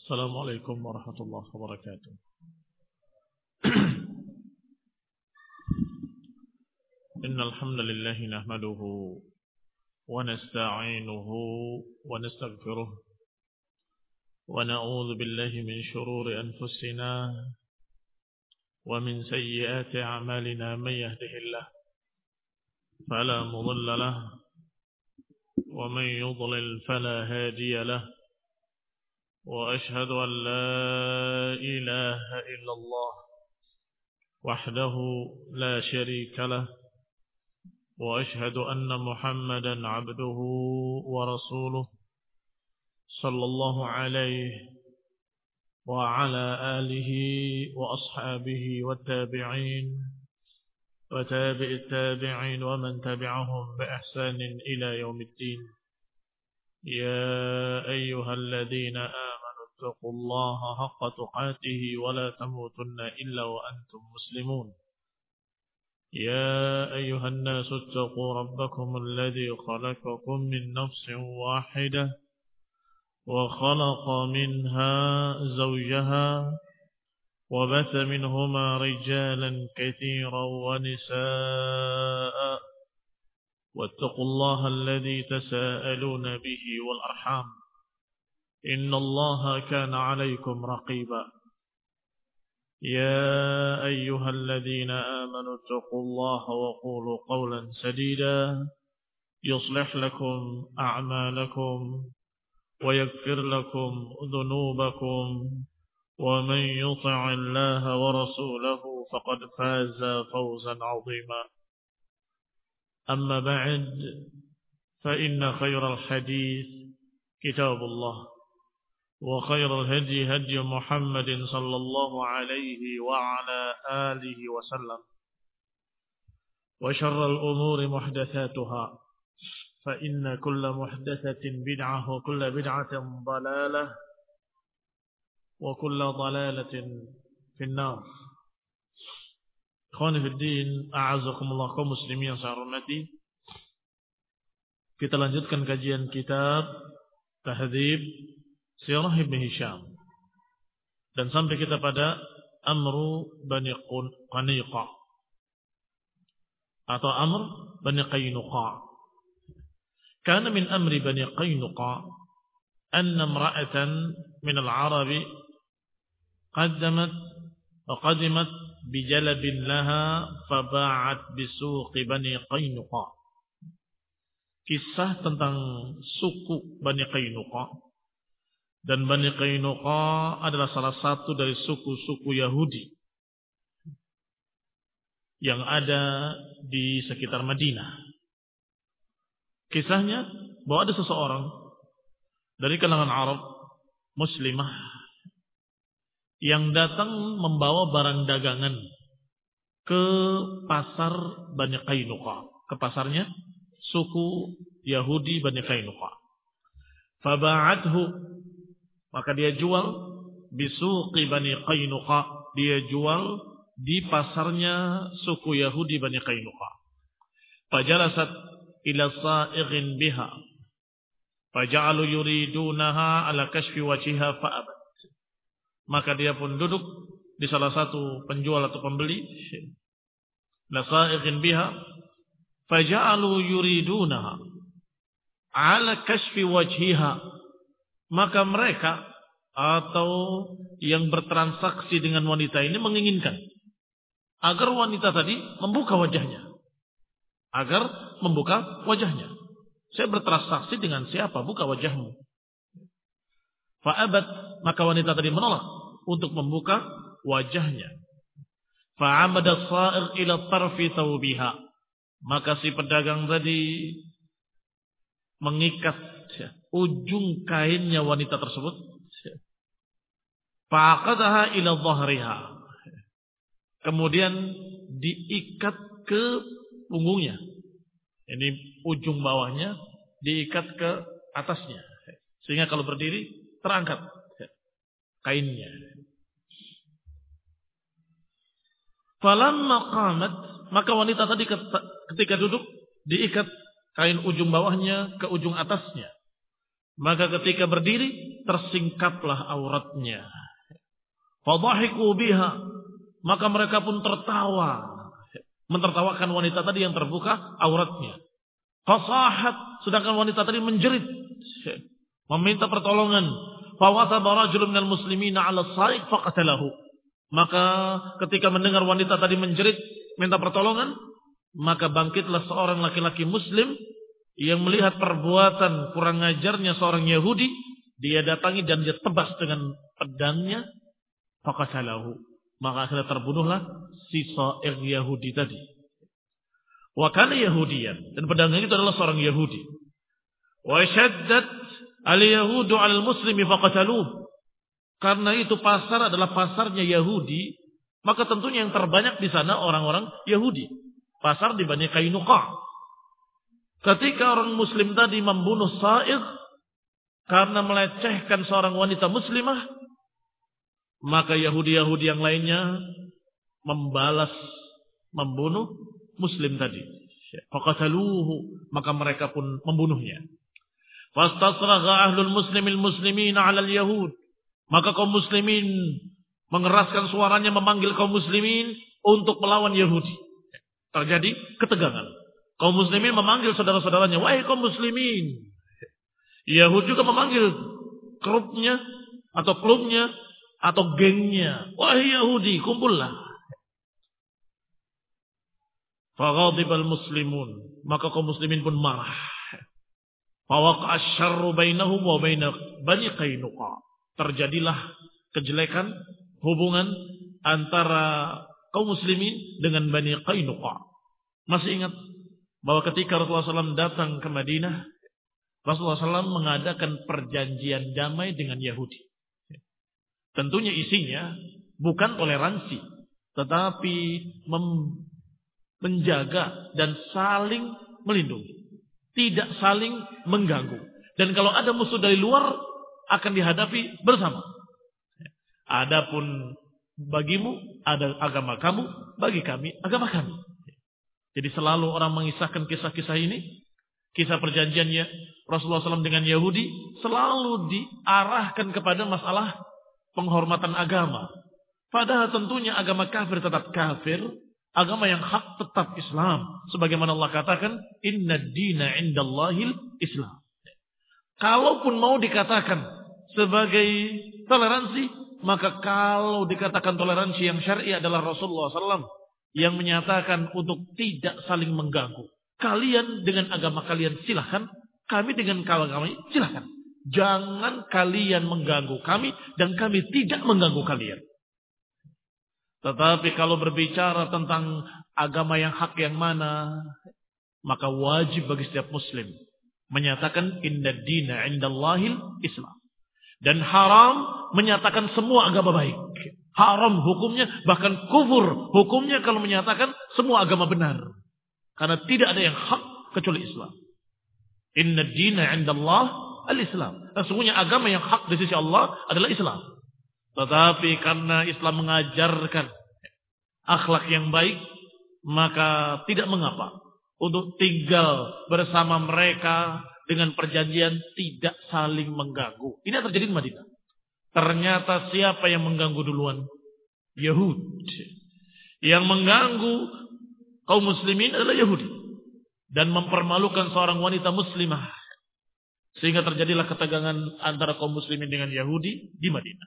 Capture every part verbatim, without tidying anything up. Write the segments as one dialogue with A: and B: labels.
A: السلام عليكم ورحمة الله وبركاته. إن الحمد لله نحمده ونستعينه ونستغفره ونعوذ بالله من شرور أنفسنا ومن سيئات أعمالنا. من يهده الله فلا مضل له ومن يضلل فلا هادي له، وأشهد أن لا إله إلا الله وحده لا شريك له، وأشهد أن محمدا عبده ورسوله صلى الله عليه وعلى آله وأصحابه والتابعين وتابع التابعين ومن تبعهم بإحسان إلى يوم الدين. يا أيها الذين آمنوا اتقوا الله حق تقاته ولا تموتن إلا وأنتم مسلمون. يا أيها الناس اتقوا ربكم الذي خلقكم من نفس واحدة وخلق منها زوجها وبث منهما رجالا كثيرا ونساء، واتقوا الله الذي تساءلون به والأرحام إن الله كان عليكم رقيبا. يا أيها الذين آمنوا اتقوا الله وقولوا قولا سديدا يصلح لكم أعمالكم ويغفر لكم ذنوبكم، ومن يطع الله ورسوله فقد فاز فوزا عظيما. أما بعد، فإن خير الحديث كتاب الله، وخير الهدي هدي محمد صلى الله عليه وعلى آله وسلم، وشر الأمور محدثاتها، فإن كل محدثة بدعة وكل بدعة ضلالة وكل ضلالة في النار. Ikhwani fiddin, a'azakumullah kaum muslimin yang saya hormati. Kita lanjutkan kajian kitab Tahdhib Sirah Ibn Hisham, dan sampai kita pada Amru Bani Qaniqa atau Amr Bani Qaynuqa. Kana min amri Bani Qaynuqa anna imra'atan min al-'arabi qaddamat wa qadimat bijalabin laha faba'at bisuqi Bani Qaynuqa. Kisah tentang suku Bani Qaynuqa. Dan Bani Qaynuqa adalah salah satu dari suku-suku Yahudi yang ada di sekitar Madinah. Kisahnya bahwa ada seseorang dari kalangan Arab Muslimah yang datang membawa barang dagangan ke pasar Bani Qaynuqa, ke pasarnya suku Yahudi Bani Qaynuqa. Faba'athu, maka dia jual bisuqi Bani Qaynuqa, dia jual di pasarnya suku Yahudi Bani Qaynuqa. Fajalasat ila sa'ighin biha faja'alu yuridunaha ala kashfi wajhiha fa'abat. Maka dia pun duduk di salah satu penjual atau pembeli, la sa'ighin biha faja'alu yuridunaha ala kashfi wajhiha. Maka mereka atau yang bertransaksi dengan wanita ini menginginkan agar wanita tadi membuka wajahnya. Agar membuka wajahnya. Saya bertransaksi dengan siapa? Buka wajahmu. Fa'abat, maka wanita tadi menolak untuk membuka wajahnya. Fa'amada sa'ir ila tarfi thawbiha. Maka si pedagang tadi mengikat ujung kainnya wanita tersebut. Fa'aqadaha ila dhahriha. Kemudian diikat ke punggungnya. Ini ujung bawahnya diikat ke atasnya. Sehingga kalau berdiri terangkat kainnya. Falamma qamat, maka wanita tadi ketika duduk diikat kain ujung bawahnya ke ujung atasnya. Maka ketika berdiri tersingkaplah auratnya. Fadhahiku biha, maka mereka pun tertawa, mentertawakan wanita tadi yang terbuka auratnya. Fasahat, sedangkan wanita tadi menjerit, meminta pertolongan. Fawasaba rajulun minal muslimina 'ala as-sa'iq faqatalahu. Maka ketika mendengar wanita tadi menjerit minta pertolongan, maka bangkitlah seorang laki-laki muslim yang melihat perbuatan kurang ajarnya seorang Yahudi, dia datangi dan dia tebas dengan pedangnya, faqatalahu. Maka akhirnya terbunuhlah si sa'ir Yahudi tadi. Wa kana Yahudiyan, dan pedangnya itu adalah seorang Yahudi. Wa shaddat al-yahudu 'alal muslimi faqataluhu. Karena itu pasar adalah pasarnya Yahudi, maka tentunya yang terbanyak di sana orang-orang Yahudi. Pasar di Bani Qainuqa. Ketika orang muslim tadi membunuh sa'ir karena melecehkan seorang wanita muslimah, maka Yahudi-Yahudi yang lainnya membalas membunuh muslim tadi. Faqataluhu, maka mereka pun membunuhnya. Fastasragha ahlul muslimil muslimina 'alal yahud. Maka kaum muslimin mengeraskan suaranya memanggil kaum muslimin untuk melawan Yahudi. Terjadi ketegangan. Kaum muslimin memanggil saudara-saudaranya, wahai kaum muslimin. Yahudi juga memanggil grupnya atau klubnya atau gengnya, wahai Yahudi, kumpullah. Faghadibal muslimun, maka kaum muslimin pun marah. Fawaqa'a asy-syarru bainahum wa bain Bani Qainuqa. Terjadilah kejelekan hubungan antara kaum muslimin dengan Bani Qainuqa. Masih ingat bahwa ketika Rasulullah shallallahu alaihi wasallam datang ke Madinah, Rasulullah shallallahu alaihi wasallam mengadakan perjanjian damai dengan Yahudi. Tentunya isinya bukan toleransi, tetapi menjaga dan saling melindungi, tidak saling mengganggu. Dan kalau ada musuh dari luar, akan dihadapi bersama. Adapun bagimu ada agama kamu, bagi kami agama kami. Jadi selalu orang mengisahkan kisah-kisah ini, kisah perjanjiannya Rasulullah shallallahu alaihi wasallam dengan Yahudi, selalu diarahkan kepada masalah penghormatan agama. Padahal tentunya agama kafir tetap kafir, agama yang hak tetap Islam. Sebagaimana Allah katakan, inna dina indallahil Islam. Kalaupun mau dikatakan sebagai toleransi, maka kalau dikatakan toleransi yang syar'i adalah Rasulullah shallallahu alaihi wasallam yang menyatakan untuk tidak saling mengganggu. Kalian dengan agama kalian silahkan, kami dengan agama kami silahkan. Jangan kalian mengganggu kami dan kami tidak mengganggu kalian. Tetapi kalau berbicara tentang agama yang hak yang mana, maka wajib bagi setiap muslim menyatakan inna dina indallahil Islam. Dan haram menyatakan semua agama baik. Haram hukumnya, bahkan kufur hukumnya kalau menyatakan semua agama benar. Karena tidak ada yang hak kecuali Islam. Inna dina indallah al-Islam. Sesungguhnya agama yang hak di sisi Allah adalah Islam. Tetapi karena Islam mengajarkan akhlak yang baik, maka tidak mengapa untuk tinggal bersama mereka dengan perjanjian tidak saling mengganggu. Ini yang terjadi di Madinah. Ternyata siapa yang mengganggu duluan? Yahudi. Yang mengganggu kaum muslimin adalah Yahudi. Dan mempermalukan seorang wanita muslimah. Sehingga terjadilah ketegangan antara kaum muslimin dengan Yahudi di Madinah.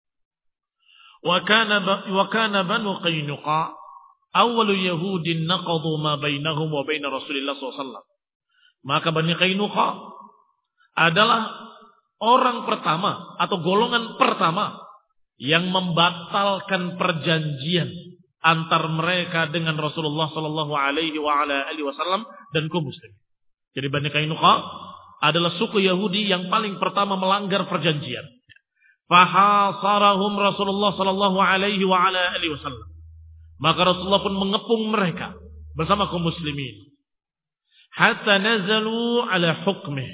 A: Wa kana Banu Qainuqa awwalu Yahudin naqadu ma bainahum wa bain Rasulillah sallallahu alaihi wasallam. Maka Bani Qainuqa adalah orang pertama atau golongan pertama yang membatalkan perjanjian antar mereka dengan Rasulullah sallallahu alaihi wasallam dan kaum muslimin. Jadi Bani Qainuqa adalah suku Yahudi yang paling pertama melanggar perjanjian. Fahasarahum Rasulullah sallallahu alaihi wasallam. Maka Rasulullah pun mengepung mereka bersama kaum muslimin. Hatta nazalu ala hukmih.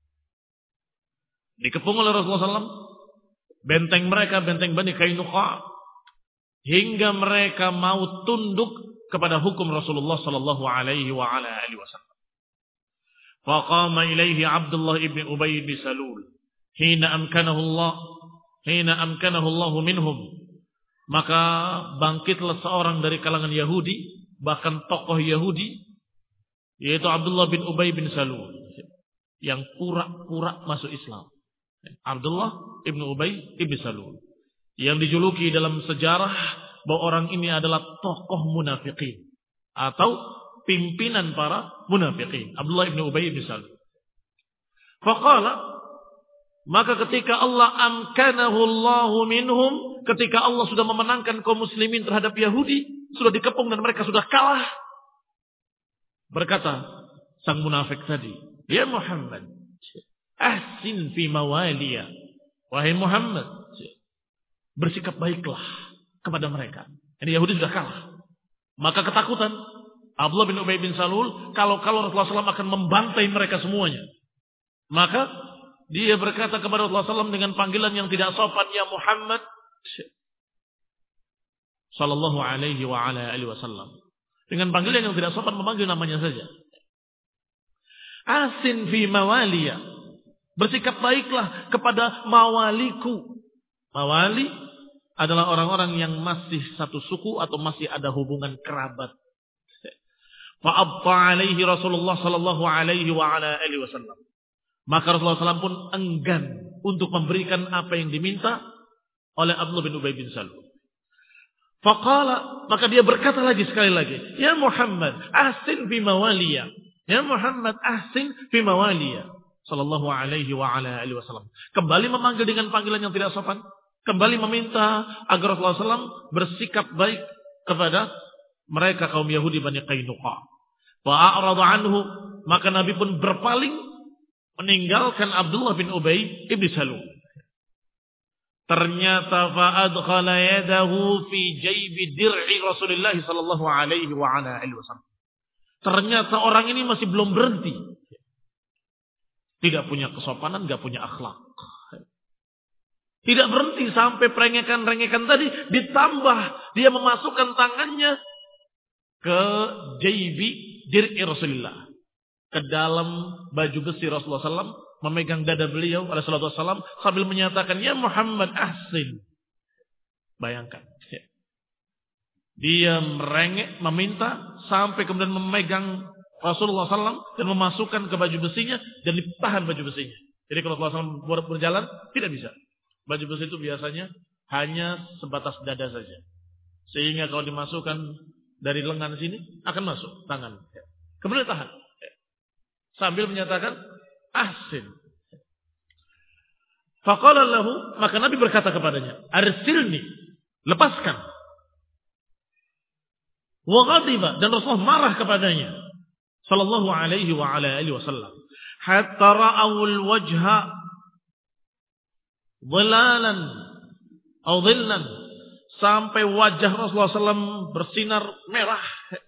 A: Dikepung oleh Rasulullah sallallahu alaihi wasallam benteng mereka, benteng Bani Qainuqa, hingga mereka mau tunduk kepada hukum Rasulullah sallallahu alaihi wasallam. Faqama ilaihi Abdullah ibn Ubay bin Salul. hina amkanahu Allah, hina amkanahu Allah minhum. Maka bangkitlah seorang dari kalangan Yahudi, bahkan tokoh Yahudi, yaitu Abdullah bin Ubay bin Salul, yang pura-pura masuk Islam. Abdullah bin Ubay bin Salul, yang dijuluki dalam sejarah bahwa orang ini adalah tokoh munafikin atau pimpinan para munafikin. Abdullah bin Ubay bin Salul. Faqala, maka ketika Allah amkanahu Allahu minhum, ketika Allah sudah memenangkan kaum muslimin terhadap Yahudi, sudah dikepung dan mereka sudah kalah, berkata sang munafik tadi, ya Muhammad, ahsin fi mawaliya. Wahai Muhammad, bersikap baiklah kepada mereka. Ini Yahudi sudah kalah. Maka ketakutan Abdullah bin Ubay bin Salul, kalau-kalau Rasulullah shallallahu alaihi wasallam akan membantai mereka semuanya. Maka dia berkata kepada Rasulullah shallallahu alaihi wasallam dengan panggilan yang tidak sopan, ya Muhammad sallallahu alaihi wa ala alihi wasallam. Dengan panggilan yang tidak sopan, memanggil namanya saja. Asin fi mawaliya. Bersikap baiklah kepada mawaliku. Mawali adalah orang-orang yang masih satu suku atau masih ada hubungan kerabat. Fa'abta alaihi Rasulullah sallallahu alaihi wa ala alihi wasallam. Maka Rasulullah shallallahu alaihi wasallam pun enggan untuk memberikan apa yang diminta oleh Abdullah bin Ubay bin Salul. Faqala, maka dia berkata lagi sekali lagi, ya Muhammad, ahsin fi mawaliya. Ya Muhammad, ahsin fi mawaliya. Sallallahu alaihi wa ala alihi wasallam. Kembali memanggil dengan panggilan yang tidak sopan. Kembali meminta agar Rasulullah shallallahu alaihi wasallam bersikap baik kepada mereka kaum Yahudi Bani Qainuqa. Fa'arada anhu, maka Nabi pun berpaling, meninggalkan Abdullah bin Ubay ibn Salul. Ternyata fa'adkhala yadahu fi jaybi dir'i Rasulullah sallallahu alaihi wa ala alihi wasallam. Ternyata orang ini masih belum berhenti. Tidak punya kesopanan, tidak punya akhlak. Tidak berhenti sampai perengekan-rengekan tadi, ditambah dia memasukkan tangannya ke jaybi dir'i Rasulullah, ke dalam baju besi Rasulullah shallallahu alaihi wasallam, memegang dada beliau alaihi wasallam sambil menyatakan, ya Muhammad ahsin. Bayangkan, dia merengek, meminta sampai kemudian memegang Rasulullah shallallahu alaihi wasallam dan memasukkan ke baju besinya dan ditahan baju besinya. Jadi kalau Rasulullah shallallahu alaihi wasallam berjalan tidak bisa. Baju besi itu biasanya hanya sebatas dada saja, sehingga kalau dimasukkan dari lengan sini akan masuk tangan. Kemudian tahan sambil menyatakan ahsin. Faqala lahu, maka Nabi berkata kepadanya, arsilni, lepaskan. Wa ghadiba, dan Rasulullah marah kepadanya sallallahu alaihi wa ala alihi wasallam, hatta ra'awul wajha dhilalan atau dhillan, sampai wajah Rasulullah shallallahu alaihi wasallam bersinar merah.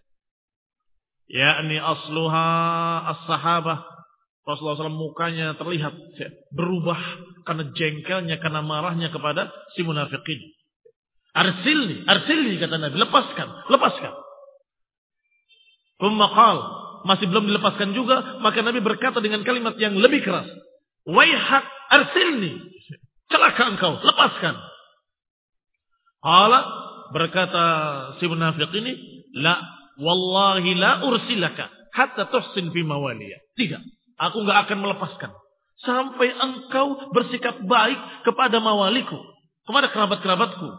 A: Yakni asluha as-sahabah. Rasulullah shallallahu alaihi wasallam mukanya terlihat berubah karena jengkelnya, karena marahnya kepada si munafikin. Arsilni, arsilni kata Nabi, lepaskan, lepaskan. Thumma qala, masih belum dilepaskan juga, maka Nabi berkata dengan kalimat yang lebih keras, waihak arsilni, celaka engkau, lepaskan. Qala, berkata si munafik ini, la wallahi la ursilaka hatta tuhsin fi mawaliya. Tidak, aku enggak akan melepaskan sampai engkau bersikap baik kepada mawaliku, kepada kerabat-kerabatku.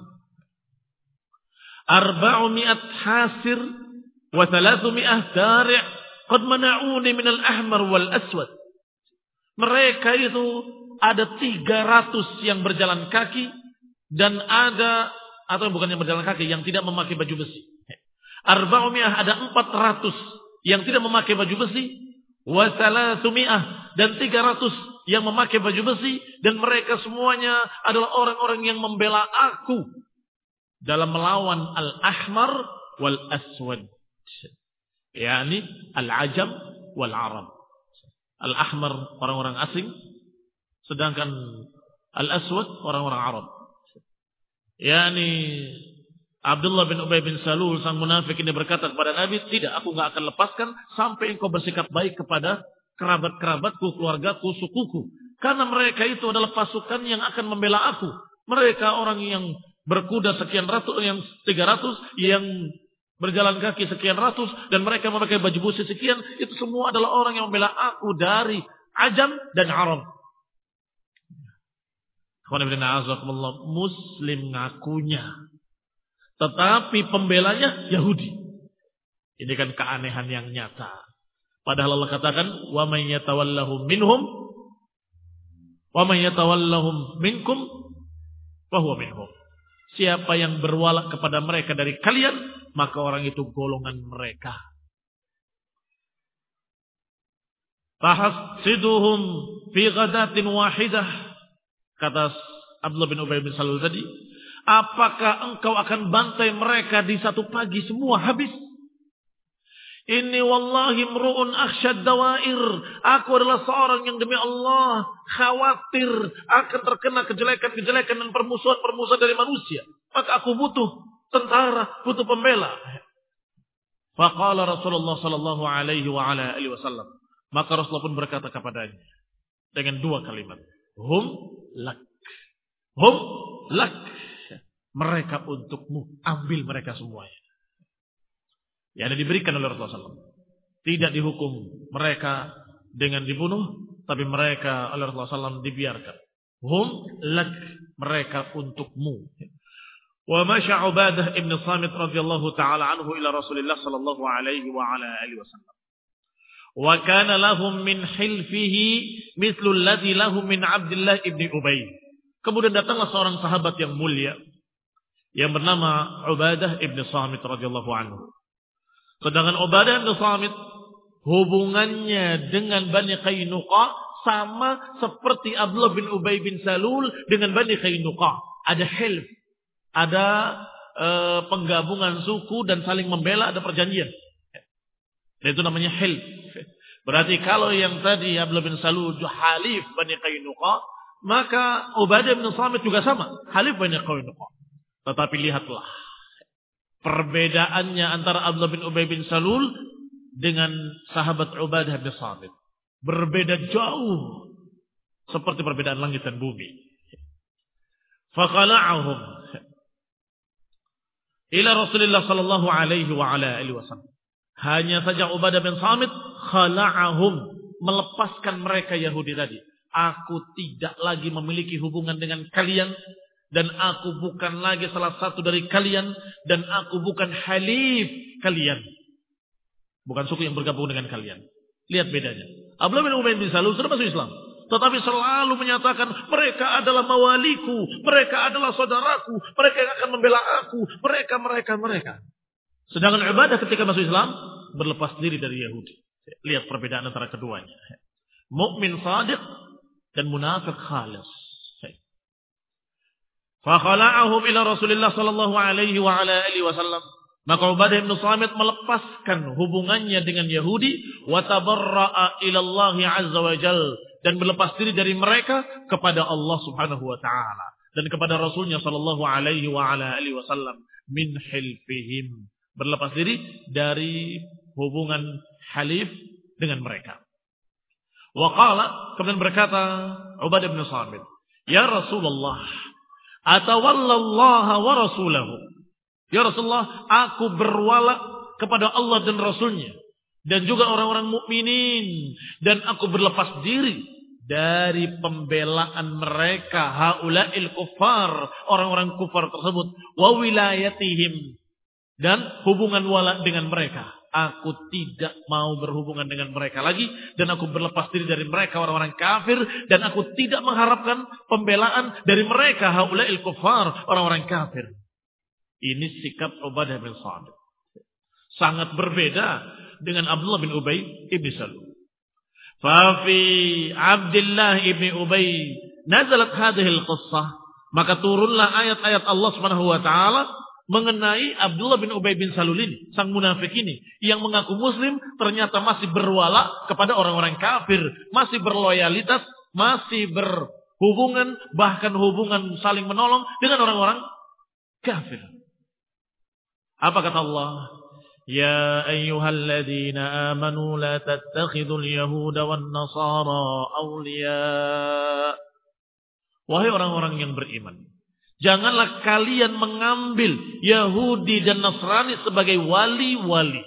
A: Arba'umi'at hasir wa thalathumi'ah dari' qad mana'uni min al-ahmar wal aswad. Mereka itu ada tiga ratus yang berjalan kaki dan ada, atau bukan yang berjalan kaki, yang tidak memakai baju besi. Arba'umi'ah, ada empat ratus yang tidak memakai baju besi. Wa thalathumi'ah, dan tiga ratus yang memakai baju besi. Dan mereka semuanya adalah orang-orang yang membela aku dalam melawan al-ahmar wal aswad, yakni al-ajam wal arab. Al-ahmar orang-orang asing, sedangkan al-aswad orang-orang Arab. Yani Abdullah bin Ubay bin Salul sang munafik ini berkata kepada Nabi, tidak, aku enggak akan lepaskan sampai engkau bersikap baik kepada kerabat-kerabatku, keluargaku, sukuku. Karena mereka itu adalah pasukan yang akan membela aku. Mereka orang yang berkuda sekian ratus, yang tiga ratus, yang berjalan kaki sekian ratus, dan mereka memakai baju busi sekian. Itu semua adalah orang yang membela aku dari Ajam dan Arab. Muslim ngakunya, tetapi pembelanya Yahudi. Ini kan keanehan yang nyata. Padahal Allah katakan, wa may yatawallahum minhum wa may yatawallahum minkum fa huwa minhum. Siapa yang berwala kepada mereka dari kalian, maka orang itu golongan mereka. Tahsiduhum fi ghadatin wahidah. Kata Abdullah bin Ubay bin Salul tadi, apakah engkau akan bantai mereka di satu pagi semua habis? Inni wallahi mru'un akhsyad dawair. Aku adalah seorang yang demi Allah khawatir akan terkena kejelekan-kejelekan dan permusuhan-permusuhan dari manusia. Maka aku butuh tentara, butuh pembela. Faqala Rasulullah sallallahu alaihi wa ala alihi wasallam. Maka Rasulullah pun berkata kepadanya dengan dua kalimat. Hum lak. Hum lak. Mereka untukmu. Ambil mereka semuanya. Yang ada diberikan oleh Rasulullah sallallahu alaihi wasallam. Tidak dihukum mereka dengan dibunuh, tapi mereka oleh Rasulullah sallallahu alaihi wasallam dibiarkan. Hum lak. Mereka untukmu. Wa masya Ubadah ibn Samit radhiyallahu ta'ala anhu ila Rasulullah sallallahu alaihi wa ala alihi wasallam. Wa kana lahum min hilfihi mithlu alladhi lahum min Abdullah ibn Ubay. Kemudian datanglah seorang sahabat yang mulia yang bernama Ubadah ibn Samit radhiyallahu anhu. Sedangkan Ubadah ibn Samit hubungannya dengan Bani Qainuqa sama seperti Abdullah bin Ubay bin Salul dengan Bani Qainuqa. Ada hilf, ada e, penggabungan suku dan saling membela, ada perjanjian. Dan itu namanya hilf. Berarti kalau yang tadi Abdullah bin Salul halif Bani Qainuqa, maka Ubadah bin Samit juga sama, halif Bani Qainuqa. Tetapi lihatlah perbedaannya antara Abdullah bin Ubay bin Salul dengan sahabat Ubadah bin Samit. Berbeda jauh, seperti perbedaan langit dan bumi. Faqala'ahum ila Rasulullah sallallahu alaihi wa ala alihi wasallam. Hanya saja Ubadah bin Samit khala'ahum, melepaskan mereka Yahudi tadi. Aku tidak lagi memiliki hubungan dengan kalian, dan aku bukan lagi salah satu dari kalian, dan aku bukan halif kalian. Bukan suku yang bergabung dengan kalian. Lihat bedanya. Abdullah bin Ubay bin Salul sudah masuk Islam, tetapi selalu menyatakan mereka adalah mawaliku, mereka adalah saudaraku, mereka yang akan membela aku, mereka, mereka, mereka. Sedangkan Ubadah ketika masuk Islam berlepas diri dari Yahudi. Lihat perbedaan antara keduanya. Mukmin shadiq dan munafik khalis. Fa khala'ahum ila Rasulillah sallallahu alaihi wa ala alihi wasallam. Maka Ubadah bin Samit melepaskan hubungannya dengan Yahudi wa tabarra'a ila Allah azza wa jalla, dan berlepas diri dari mereka kepada Allah Subhanahu wa taala dan kepada Rasulnya sallallahu alaihi wa ala alihi wasallam min hilfihim. Berlepas diri dari hubungan halif dengan mereka. Wa qala, kemudian berkata Ubadah bin Samit, ya Rasulullah, atawallallaha wa rasulahu. Ya Rasulullah, aku berwala kepada Allah dan Rasulnya, dan juga orang-orang mukminin, dan aku berlepas diri dari pembelaan mereka, haula'il kufar, orang-orang kufar tersebut, wa wilayatihim, dan hubungan wala dengan mereka. Aku tidak mau berhubungan dengan mereka lagi, dan aku berlepas diri dari mereka, orang-orang kafir, dan aku tidak mengharapkan pembelaan dari mereka, haula'il kufar, orang-orang kafir. Ini sikap Ubadah bin Samit. Sangat berbeda dengan Abdullah bin Ubay ibn Salul. Fa fi Abdullah ibn Ubay nazalat hadhihi al-qissah. Maka turunlah ayat-ayat Allah Subhanahu wa taala mengenai Abdullah bin Ubay bin Salul ini, sang munafik ini, yang mengaku muslim ternyata masih berwala kepada orang-orang kafir, masih berloyalitas, masih berhubungan, bahkan hubungan saling menolong dengan orang-orang kafir. Apa kata Allah? Ya ayyuhalladzina amanu la tattakhidul yahuda wan nasara awliya. Wahai orang-orang yang beriman, janganlah kalian mengambil Yahudi dan Nasrani sebagai wali-wali.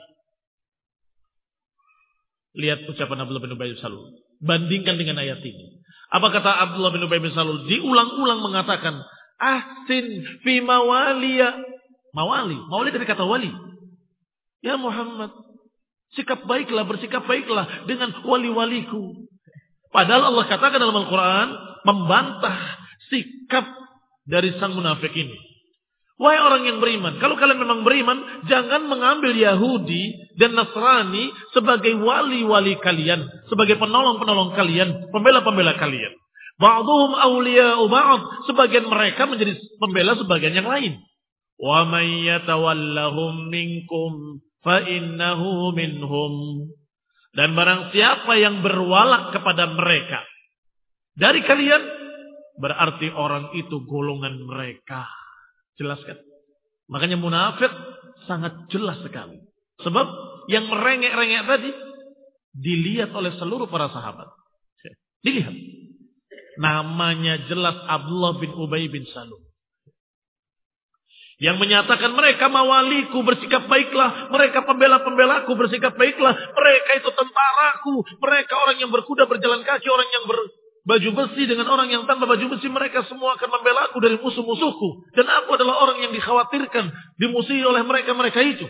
A: Lihat ucapan Abdullah bin Ubay bin Salul. Bandingkan dengan ayat ini. Apa kata Abdullah bin Ubay bin Salul? Diulang-ulang mengatakan, ahsin fi mawaliya. Mawali. Mawali dari kata wali. Ya Muhammad, sikap baiklah, bersikap baiklah dengan wali-waliku. Padahal Allah katakan dalam Al-Quran, membantah sikap dari sang munafik ini. Wahai orang yang beriman, kalau kalian memang beriman, jangan mengambil Yahudi dan Nasrani sebagai wali-wali kalian, sebagai penolong-penolong kalian, pembela-pembela kalian. Ba'duhum awliya'u ba'd, sebagian mereka menjadi pembela sebagian yang lain. Wa may yatawallahum minkum fa innahu minhum. Dan barang siapa yang berwalak kepada mereka dari kalian, berarti orang itu golongan mereka. Jelas kan? Makanya munafik sangat jelas sekali. Sebab yang merengek-rengek tadi dilihat oleh seluruh para sahabat. Dilihat. Namanya jelas Abdullah bin Ubay bin Salul. Yang menyatakan mereka mawaliku, bersikap baiklah. Mereka pembela-pembelaku, bersikap baiklah. Mereka itu tentaraku. Mereka orang yang berkuda berjalan kaki. Orang yang berbaju besi dengan orang yang tanpa baju besi. Mereka semua akan membela aku dari musuh-musuhku. Dan aku adalah orang yang dikhawatirkan dimusuhi oleh mereka-mereka itu.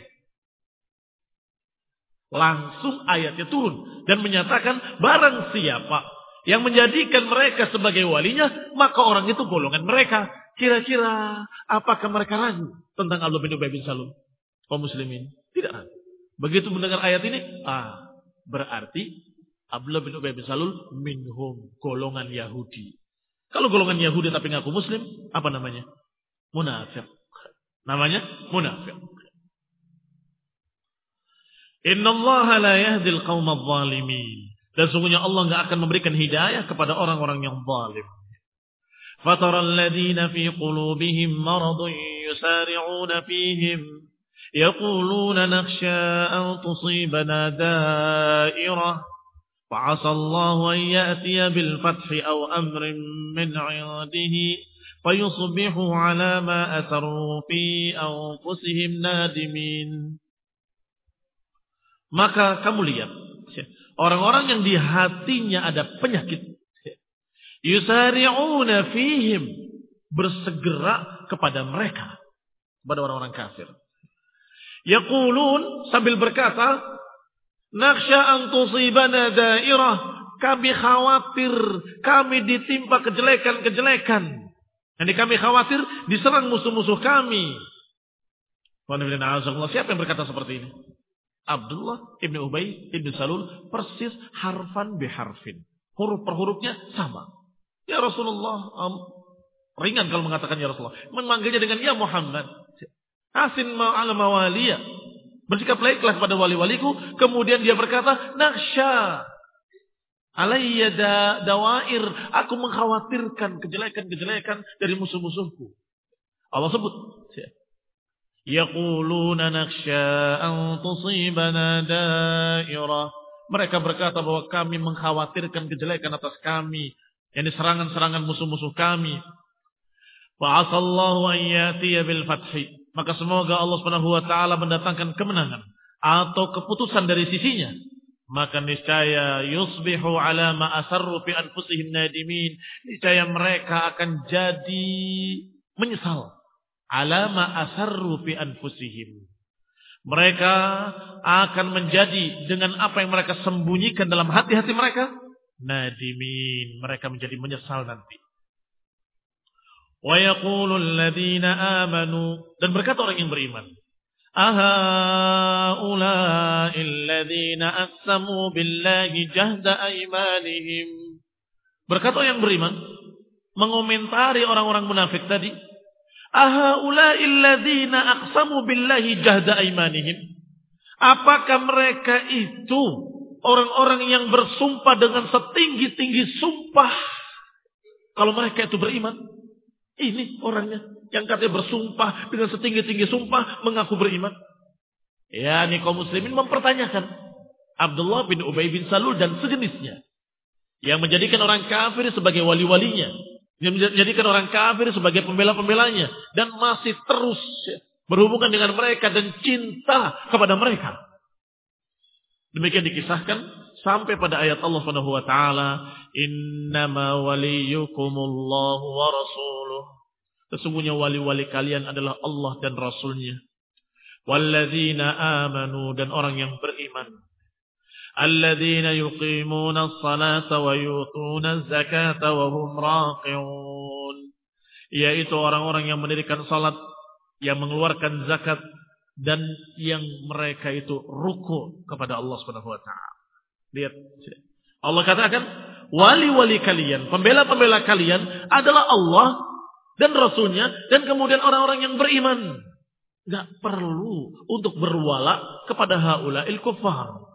A: Langsung ayatnya turun. Dan menyatakan barang siapa yang menjadikan mereka sebagai walinya, maka orang itu golongan mereka. Kira-kira apakah mereka ragu tentang Abdullah bin Ubay bin Salul? Kaum muslimin tidak ragu. Begitu mendengar ayat ini, ah, berarti Abdullah bin Ubay bin Salul minhum, golongan Yahudi. Kalau golongan Yahudi tapi ngaku muslim, apa namanya? Munafik. Namanya munafik. Innallaha la yahdil qaumadh dhalimin. Dan sungguhnya Allah enggak akan memberikan hidayah kepada orang-orang yang zalim. فَتَرَى الَّذِينَ فِي قُلُوبِهِمْ مَرَضٌ يُسَارِعُونَ فِيهِمْ يَقُولُونَ نَخْشَىٰ أَن تُصِيبَنَا دَائِرَةٌ فَعَسَى اللَّهُ أَن يَأْتِيَ بِالْفَتْحِ أَوْ أَمْرٍ مِّنْ عِندِهِ فَيُصْبِحُوا عَلَىٰ مَا أَسَرُّوا فِي أَنفُسِهِمْ نَادِمِينَ. Maka kamu lihat orang-orang yang di hatinya ada penyakit, yusari'una fihim, bersegera kepada mereka, kepada orang-orang kafir. Yaqulun, sambil berkata, nakhsha an tusibana dairah, kami khawatir kami ditimpa kejelekan-kejelekan. Jadi kami khawatir diserang musuh-musuh kami. Siapa yang berkata seperti ini? Abdullah ibn Ubay ibn Salul, persis harfan biharfin. Huruf per hurufnya sama. Ya Rasulullah, um, ringan kalau mengatakan ya Rasulullah. Memanggilnya dengan ya Muhammad. Asin ma'ala mawaliya. Bersikap baiklah kepada wali-waliku. Kemudian dia berkata, nakhsha alayya da, dawair. Aku mengkhawatirkan kejelekan-kejelekan dari musuh-musuhku. Allah sebut. Yaquluna nakhsha an tusibana dairah. Mereka berkata bahwa kami mengkhawatirkan kejelekan atas kami. Yang serangan-serangan musuh-musuh kami. Fa'asallahu an ya'tiya bil fathi. Maka semoga Allah Subhanahu wa taala mendatangkan kemenangan atau keputusan dari sisinya. Maka niscaya yusbihu ala ma asarru fi anfusihim nadimin. Niscaya mereka akan jadi menyesal. Ala ma asarru fi anfusihim. Mereka akan menjadi dengan apa yang mereka sembunyikan dalam hati-hati mereka. Nadimin, mereka menjadi menyesal nanti. Wa yaqulul ladzina amanu, dan berkata orang yang beriman, aha ula'il ladzina aqsamu billahi jahda aymanihim. Berkata yang beriman mengomentari orang-orang munafik tadi, aha ula'il ladzina aqsamu billahi jahda aymanihim. Apakah mereka itu orang-orang yang bersumpah dengan setinggi-tinggi sumpah? Kalau mereka itu beriman, ini orangnya yang katanya bersumpah dengan setinggi-tinggi sumpah mengaku beriman. Ya, ini kaum muslimin mempertanyakan Abdullah bin Ubay bin Salul dan sejenisnya. Yang menjadikan orang kafir sebagai wali-walinya. Yang menjadikan orang kafir sebagai pembela-pembelanya. Dan masih terus berhubungan dengan mereka dan cinta kepada mereka. Demikian dikisahkan sampai pada ayat Allah Subhanahu wa taala, "Innama waliyukumullahu wa rasuluh." Sesungguhnya wali-wali kalian adalah Allah dan Rasulnya. Walladzina amanu, dan orang yang beriman. Alladzina yuqimuna as-salata wa yu'tuna az-zakata wa hum raqi'un. Yaitu orang-orang yang mendirikan salat, yang mengeluarkan zakat, dan yang mereka itu ruku kepada Allah Subhanahu wa taala. Lihat. Allah katakan, wali-wali kalian, pembela-pembela kalian adalah Allah dan Rasulnya, dan kemudian orang-orang yang beriman. Gak perlu untuk berwala kepada haula'il kuffar.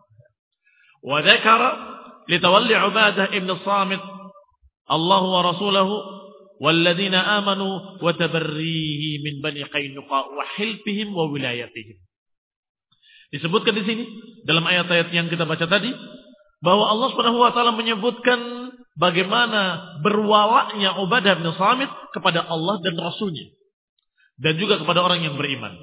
A: Wa dzakara li tawalli Ubadah ibn Samit Allah wa rasulahu walladzina amanu wa tabarrihi min bani Qainuqa wa hilfihim wa wilayatihim. Disebutkan di sini dalam ayat-ayat yang kita baca tadi bahwa Allah Subhanahu wa taala menyebutkan bagaimana berwalaknya Ubadah bin Samit kepada Allah dan Rasulnya, dan juga kepada orang yang beriman.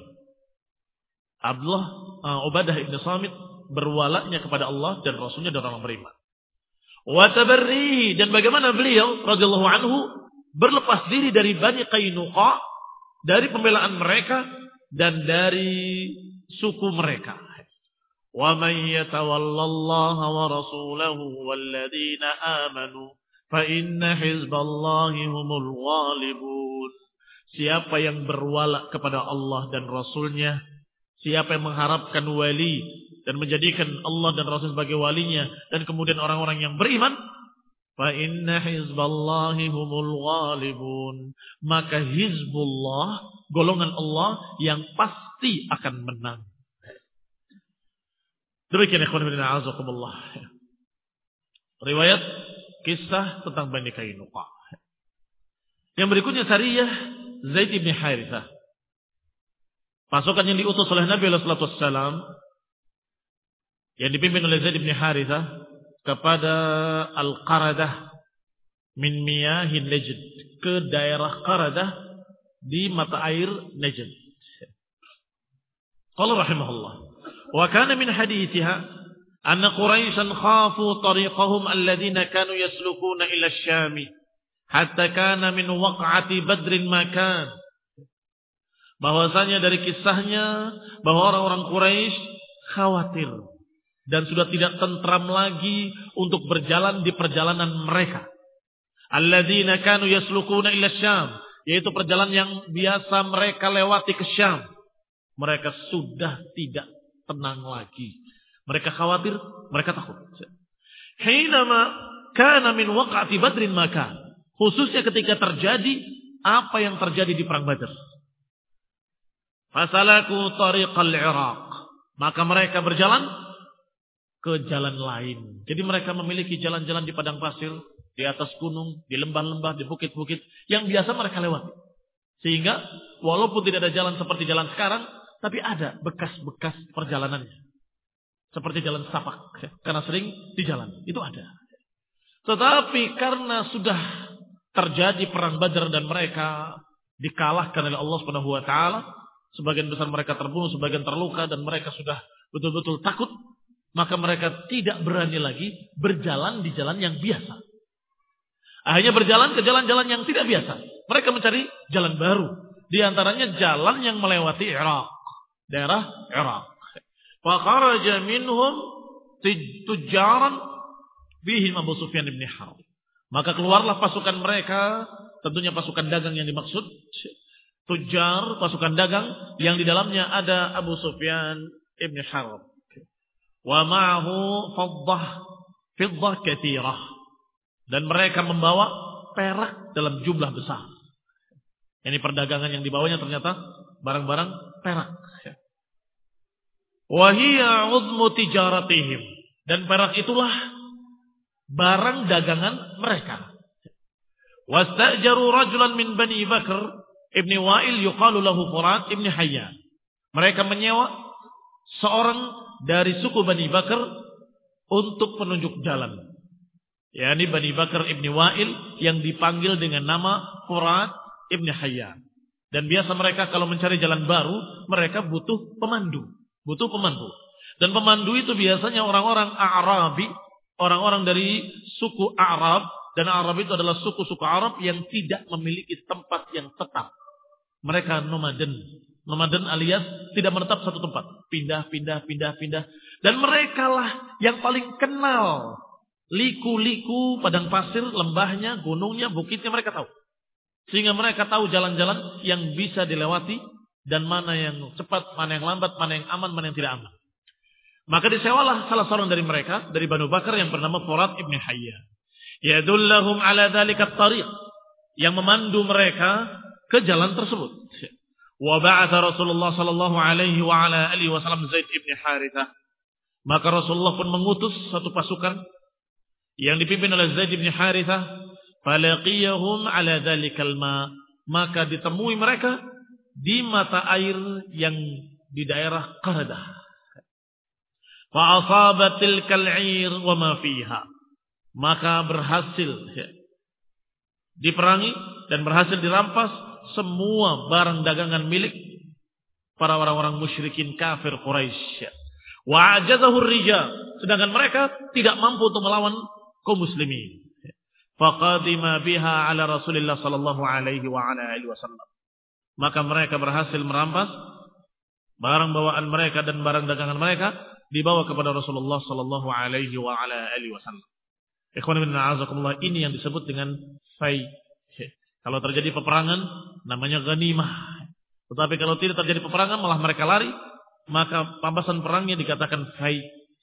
A: Abdullah uh, Ubadah bin Samit berwalaknya kepada Allah dan Rasulnya dan orang beriman. Wa tabarrihi, dan bagaimana beliau radhiyallahu anhu berlepas diri dari Bani Qainuqa, dari pembelaan mereka dan dari suku mereka. Wa man yatawallallaha wa rasulahu walladzina amanu fa inna hizballahi humul ghalibun. Siapa yang berwala kepada Allah dan Rasulnya, siapa yang mengharapkan wali dan menjadikan Allah dan Rasul sebagai walinya, dan kemudian orang-orang yang beriman, fa inna hizballahi humul ghalibun, maka hizbullah, golongan Allah yang pasti akan menang. Demikian ikhwan fillah azakumullah. Riwayat kisah tentang Bani Qainuqa. Yang berikutnya Sariyah Zaid bin Harithah. Pasukan yang diutus oleh Nabi sallallahu alaihi wasallam yang dipimpin oleh Zaid bin Harithah kepada Al-Qaradah min miyahin Najd, ke daerah Qaradah di mata air Najd. Qala rahimahullah, wa kana min hadithiha anna Quraisyan khafu tariqahum alladhina kanu yaslukuna ila asy-Syam hatta kana min waq'ati Badrin makan. Bahwasanya dari kisahnya bahwa orang-orang Quraisy khawatir dan sudah tidak tentram lagi untuk berjalan di perjalanan mereka. Alladzina kanu yaslukuna ila Syam, yaitu perjalanan yang biasa mereka lewati ke Syam. Mereka sudah tidak tenang lagi. Mereka khawatir, mereka takut. Hinama kana min waqa'ati Badrin maka, khususnya ketika terjadi apa yang terjadi di perang Badar. Fasalaku tariqal Iraq, maka mereka berjalan ke jalan lain. Jadi mereka memiliki jalan-jalan di padang pasir, di atas gunung, di lembah-lembah, di bukit-bukit yang biasa mereka lewati. Sehingga walaupun tidak ada jalan seperti jalan sekarang, tapi ada bekas-bekas perjalanannya. Seperti jalan setapak, karena sering di jalan. Itu ada. Tetapi karena sudah terjadi perang Badar dan mereka dikalahkan oleh Allah Subhanahu wa taala, sebagian besar mereka terbunuh, sebagian terluka, dan mereka sudah betul-betul takut, maka mereka tidak berani lagi berjalan di jalan yang biasa. Akhirnya berjalan ke jalan-jalan yang tidak biasa. Mereka mencari jalan baru. Di antaranya jalan yang melewati Irak, daerah Irak. Fa kharaja minhum tujjaran bihim Abu Sufyan bin Harb. Maka keluarlah pasukan mereka, tentunya pasukan dagang yang dimaksud. Tujjar, pasukan dagang yang di dalamnya ada Abu Sufyan bin Harb. Wa ma'ahu faddah fiddah katsirah, dan mereka membawa perak dalam jumlah besar. Ini perdagangan yang dibawanya ternyata barang-barang perak. Wa hiya 'udmu tijaratihim, dan perak itulah barang dagangan mereka. Wastajaru rajulan min Bani Bakr ibni Wa'il yuqalu lahu Furat ibni Hayyan. Mereka menyewa seorang dari suku Bani Bakar untuk penunjuk jalan. yakni Bani Bakar ibni Wa'il yang dipanggil dengan nama Furat ibni Hayyan. Dan biasa mereka kalau mencari jalan baru, mereka butuh pemandu. Butuh pemandu. Dan pemandu itu biasanya orang-orang Arabi, orang-orang dari suku Arab. Dan Arab itu adalah suku-suku Arab yang tidak memiliki tempat yang tetap. Mereka nomaden. Nomaden alias tidak menetap satu tempat. Pindah, pindah, pindah, pindah. Dan mereka lah yang paling kenal liku-liku, padang pasir, lembahnya, gunungnya, bukitnya mereka tahu. Sehingga mereka tahu jalan-jalan yang bisa dilewati dan mana yang cepat, mana yang lambat, mana yang aman, mana yang tidak aman. Maka disewalah salah seorang dari mereka, dari Banu Bakar yang bernama Furat ibn Hayyan. Yadullahum ala dzalika at-tariq, yang memandu mereka ke jalan tersebut. Wa ba'atha Rasulullah sallallahu alaihi wa ala alihi wasallam Zaid ibn Harithah. Maka Rasulullah pun mengutus satu pasukan yang dipimpin oleh Zaid bin Harithah, falaqiyahum ala dzalikal ma, maka ditemui mereka di mata air yang di daerah Qaradah. Fa asabat tilkal 'ir wa ma fiha, maka berhasil diperangi dan berhasil dirampas semua barang dagangan milik para orang-orang musyrikin kafir Quraisy. Wa ajazahu ar-rijal, sedangkan mereka tidak mampu untuk melawan kaum muslimin. Faqadima biha ala Rasulillah sallallahu alaihi wa ala alihi wasallam. Maka mereka berhasil merampas barang bawaan mereka dan barang dagangan mereka, dibawa kepada Rasulullah sallallahu alaihi wa ala alihi wasallam. Ikhwan fillah, a'azakumullah, ini yang disebut dengan fai. Kalau terjadi peperangan namanya ghanimah. Tetapi kalau tidak terjadi peperangan malah mereka lari, maka pampasan perangnya dikatakan fai.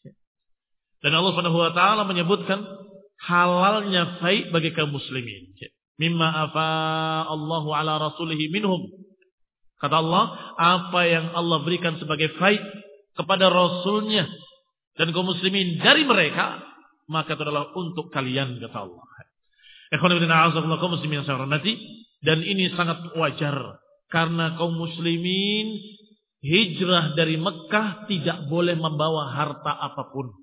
A: Dan Allah Subhanahu wa taala menyebutkan halalnya fai bagi kaum muslimin. Mimma afa Allahu ala rasulihi minhum. Kata Allah, apa yang Allah berikan sebagai fai kepada rasulnya dan kaum muslimin dari mereka, maka itu adalah untuk kalian, kata Allah. Ikhwan fillah, a'azakumullah, kaum muslimin yang saya hormati, dan ini sangat wajar karena kaum muslimin hijrah dari Mekah tidak boleh membawa harta apapun.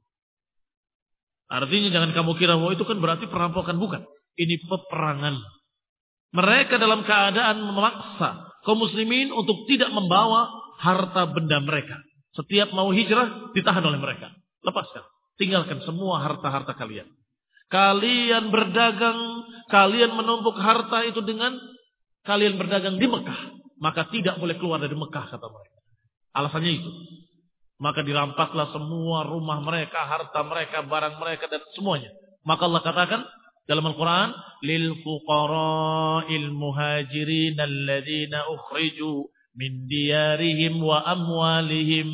A: Artinya jangan kamu kira bahwa itu kan berarti perampokan, bukan. Ini peperangan. Mereka dalam keadaan memaksa kaum muslimin untuk tidak membawa harta benda mereka. Setiap mau hijrah ditahan oleh mereka. Lepaskan. Tinggalkan semua harta-harta kalian. Kalian berdagang, kalian menumpuk harta itu dengan kalian berdagang di Mekah. Maka tidak boleh keluar dari Mekah, kata mereka. Alasannya itu. Maka dirampaslah semua rumah mereka, harta mereka, barang mereka, dan semuanya. Maka Allah katakan dalam Al-Quran, lil fuqara'il muhajirin alladzina ukhriju min diyarihim wa amwalihim.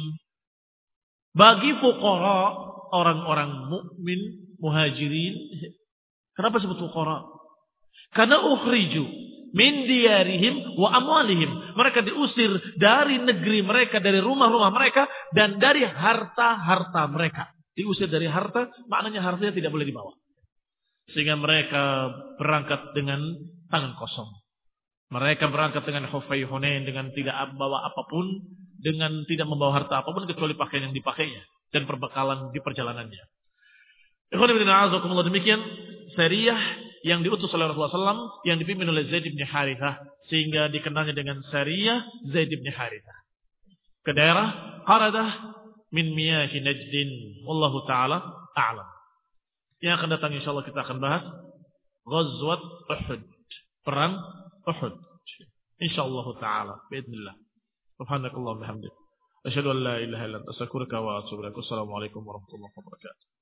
A: Bagi fuqara, orang-orang mukmin, muhajirin. Kenapa sebut fuqara? Karena ukhriju min diyarihim wa amwalihim. Mereka diusir dari negeri mereka, dari rumah-rumah mereka, dan dari harta-harta mereka. Diusir dari harta, maknanya hartanya tidak boleh dibawa. Sehingga mereka berangkat dengan tangan kosong. Mereka berangkat dengan hufai hunain, dengan tidak membawa apapun, dengan tidak membawa harta apapun kecuali pakaian yang dipakainya dan perbekalan di perjalanannya. Demikian Sariyah yang diutus oleh Rasulullah shallallahu alaihi wasallam yang dipimpin oleh Zaid bin Harithah, sehingga dikenalnya dengan Sariyah Zaid bin Harithah ke daerah Qaradah min miyahi Najdin. Wallahu taala a'lam. Yang akan datang insyaallah kita akan bahas Ghazwat Uhud, perang Uhud, insyaallah taala باذنillah. Subhanakallahumma wa bihamdika asyhadu an la ilaha illa anta astaghfiruka wa atubu ilaik. Assalamualaikum warahmatullahi wabarakatuh.